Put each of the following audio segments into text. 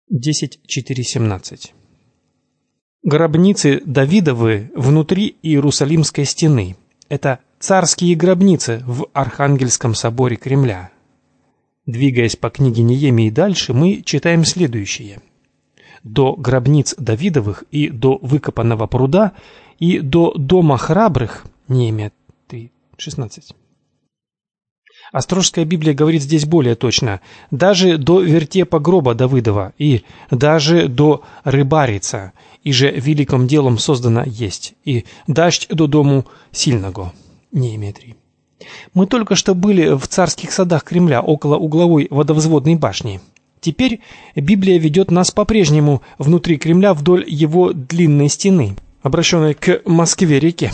10.4.17. Гробницы Давидовы внутри Иерусалимской стены. Это царские гробницы в Архангельском соборе Кремля. Двигаясь по книге Неемии дальше, мы читаем следующее. До гробниц Давидовых и до выкопанного пруда и до дома храбрых, Неемия 3.16. Острожская Библия говорит здесь более точно, даже до вертепа гроба Давидова и даже до рыбарица, и же великим делом создано есть, и дождь до дому сильного, Неемия 3. Мы только что были в царских садах Кремля около угловой водовзводной башни. Теперь Библия ведет нас по-прежнему внутри Кремля вдоль его длинной стены, обращенной к Москве-реке.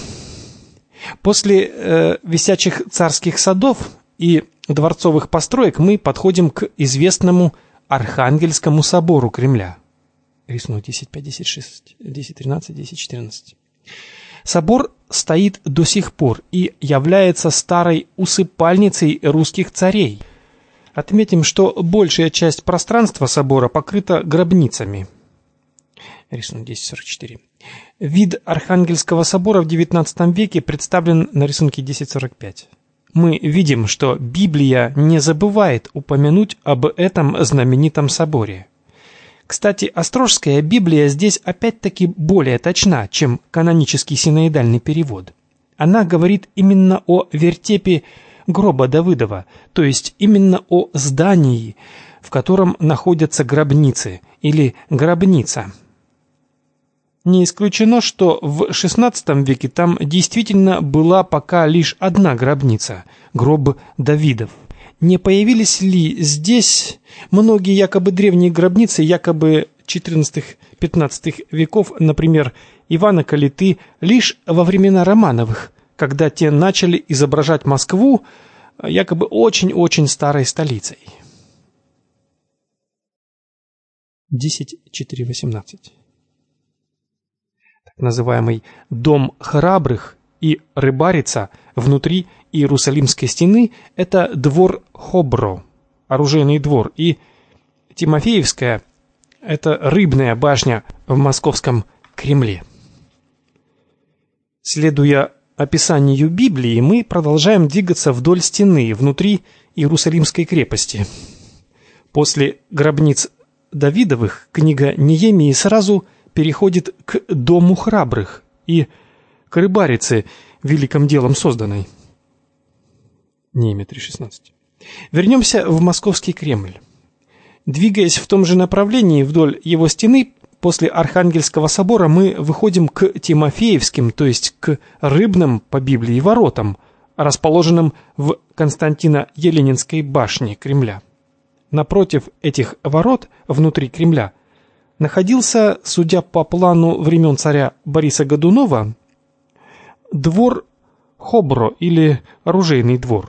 После висячих царских садов и дворцовых построек мы подходим к известному Архангельскому собору Кремля. Рисунок 10.5, 10.6, 10.13, 10.14. Собор стоит до сих пор и является старой усыпальницей русских царей. Отметим, что большая часть пространства собора покрыта гробницами. Рисунок 10.44. Вид Архангельского собора в XIX веке представлен на рисунке 10.45. Мы видим, что Библия не забывает упомянуть об этом знаменитом соборе. Кстати, Острожская Библия здесь опять-таки более точна, чем канонический синоидальный перевод. Она говорит именно о вертепе гроба Давидова, то есть именно о здании, в котором находятся гробницы или гробница. Не исключено, что в XVI веке там действительно была пока лишь одна гробница – гроб Давидов. Не появились ли здесь многие якобы древние гробницы, якобы XIV-XV веков, например, Ивана Калиты, лишь во времена Романовых, когда те начали изображать Москву якобы очень-очень старой столицей? 10.4.18. Так называемый «Дом храбрых» и «Рыбарица» внутри Иерусалимской стены – это двор Хобро, оружейный двор, и Тимофеевская – это рыбная башня в Московском Кремле. Следуя описанию Библии, мы продолжаем двигаться вдоль стены внутри Иерусалимской крепости. После гробниц Давидовых книга Неемии сразу переходит к дому храбрых и к рыбарице, великим делом созданной. Неемия 3.16. Вернемся в Московский Кремль. Двигаясь в том же направлении вдоль его стены, после Архангельского собора мы выходим к Тимофеевским, то есть к рыбным по Библии воротам, расположенным в Константино-Еленинской башне Кремля. Напротив этих ворот, внутри Кремля, находился, судя по плану времен царя Бориса Годунова, двор Хобро или оружейный двор.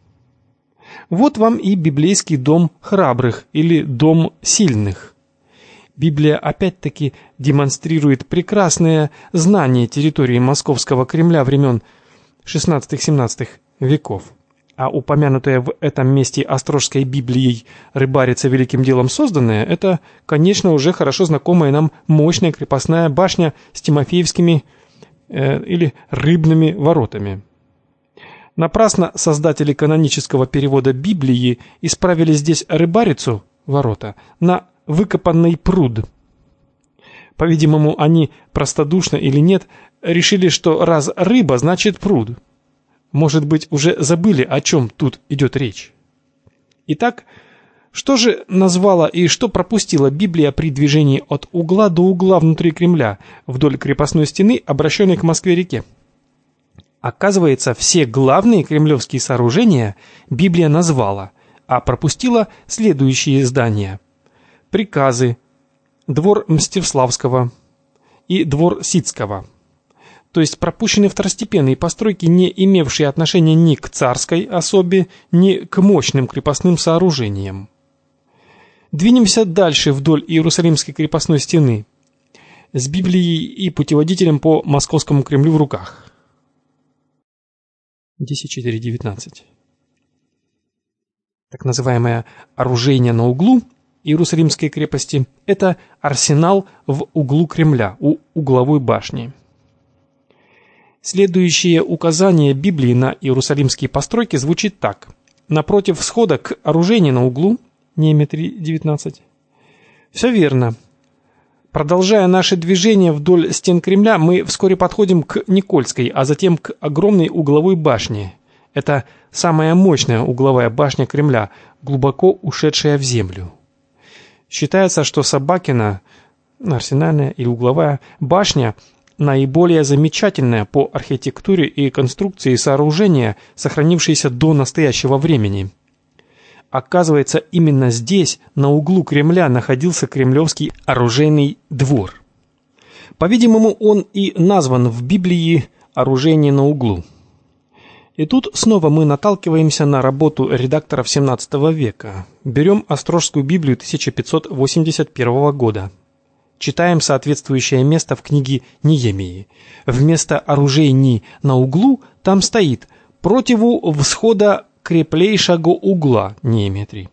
Вот вам и библейский дом храбрых или дом сильных. Библия опять-таки демонстрирует прекрасное знание территории Московского Кремля времен XVI-XVII веков. А упомянутая в этом месте Острожской Библией рыбарица великим делом созданная, это, конечно, уже хорошо знакомая нам мощная крепостная башня с Тимофеевскими или рыбными воротами. Напрасно создатели канонического перевода Библии исправили здесь рыбарицу, ворота, на выкопанный пруд. По-видимому, они простодушно или нет решили, что раз рыба, значит пруд. Может быть, уже забыли, о чем тут идет речь. Итак, что же назвала и что пропустила Библия при движении от угла до угла внутри Кремля, вдоль крепостной стены, обращенной к Москве-реке? Оказывается, все главные кремлевские сооружения Библия назвала, а пропустила следующие здания: приказы, двор Мстиславского и двор Сицкого. То есть пропущены второстепенные постройки, не имевшие отношения ни к царской особе, ни к мощным крепостным сооружениям. Двинемся дальше вдоль Иерусалимской крепостной стены с Библией и путеводителем по Московскому Кремлю в руках. 10.4.19. Так называемая оружейня на углу Иерусалимской крепости – это арсенал в углу Кремля, у угловой башни. Следующее указание Библии на иерусалимские постройки звучит так. Напротив всхода к оружейне на углу, Неемия 3:19. Все верно. Продолжая наше движение вдоль стен Кремля, мы вскоре подходим к Никольской, а затем к огромной угловой башне. Это самая мощная угловая башня Кремля, глубоко ушедшая в землю. Считается, что Собакина, арсенальная или угловая башня, наиболее замечательное по архитектуре и конструкции сооружения, сохранившееся до настоящего времени. Оказывается, именно здесь, на углу Кремля, находился Кремлевский оружейный двор. По-видимому, он и назван в Библии «Оружейный на углу». И тут снова мы наталкиваемся на работу редакторов XVII века. Берем Острожскую Библию 1581 года. Читаем соответствующее место в книге Неемии. Вместо оружейни на углу там стоит «противу всхода креплейшего угла» Неемия 3.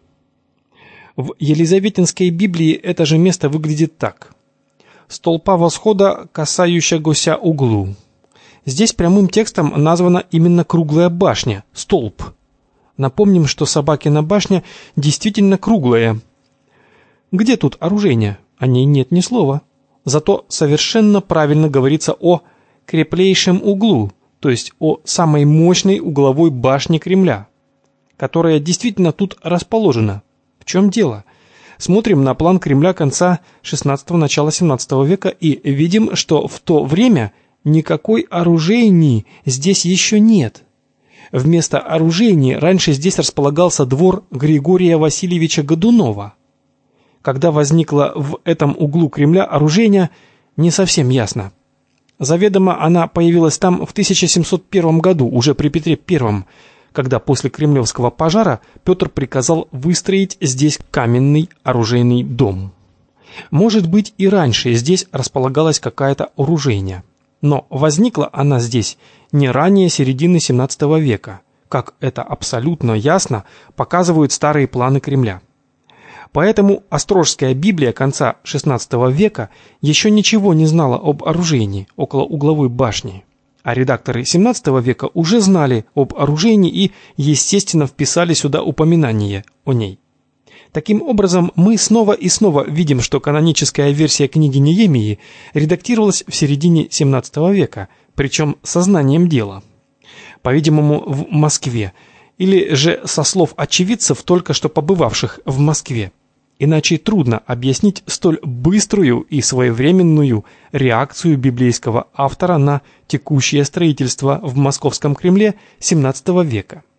В Елизаветинской Библии это же место выглядит так. «Столпа восхода, касающегося углу». Здесь прямым текстом названа именно круглая башня, столб. Напомним, что Собакина башня действительно круглая. Где тут оружейня? О ней нет ни слова. Зато совершенно правильно говорится о креплейшем углу, то есть о самой мощной угловой башне Кремля, которая действительно тут расположена. В чем дело? Смотрим на план Кремля конца XVI – начала XVII века и видим, что в то время никакой оружейни здесь еще нет. Вместо оружейни раньше здесь располагался двор Григория Васильевича Годунова. Когда возникла в этом углу Кремля оружейня, не совсем ясно. Заведомо она появилась там в 1701 году, уже при Петре I, когда после Кремлевского пожара Петр приказал выстроить здесь каменный оружейный дом. Может быть, и раньше здесь располагалась какая-то оружейня. Но возникла она здесь не ранее середины XVII века, как это абсолютно ясно показывают старые планы Кремля. Поэтому Острожская Библия конца XVI века еще ничего не знала об оружейне около угловой башни, а редакторы XVII века уже знали об оружейне и, естественно, вписали сюда упоминание о ней. Таким образом, мы снова и снова видим, что каноническая версия книги Неемии редактировалась в середине XVII века, причем сознанием дела. По-видимому, в Москве, или же со слов очевидцев, только что побывавших в Москве. Иначе трудно объяснить столь быструю и своевременную реакцию библейского автора на текущее строительство в Московском Кремле XVII века.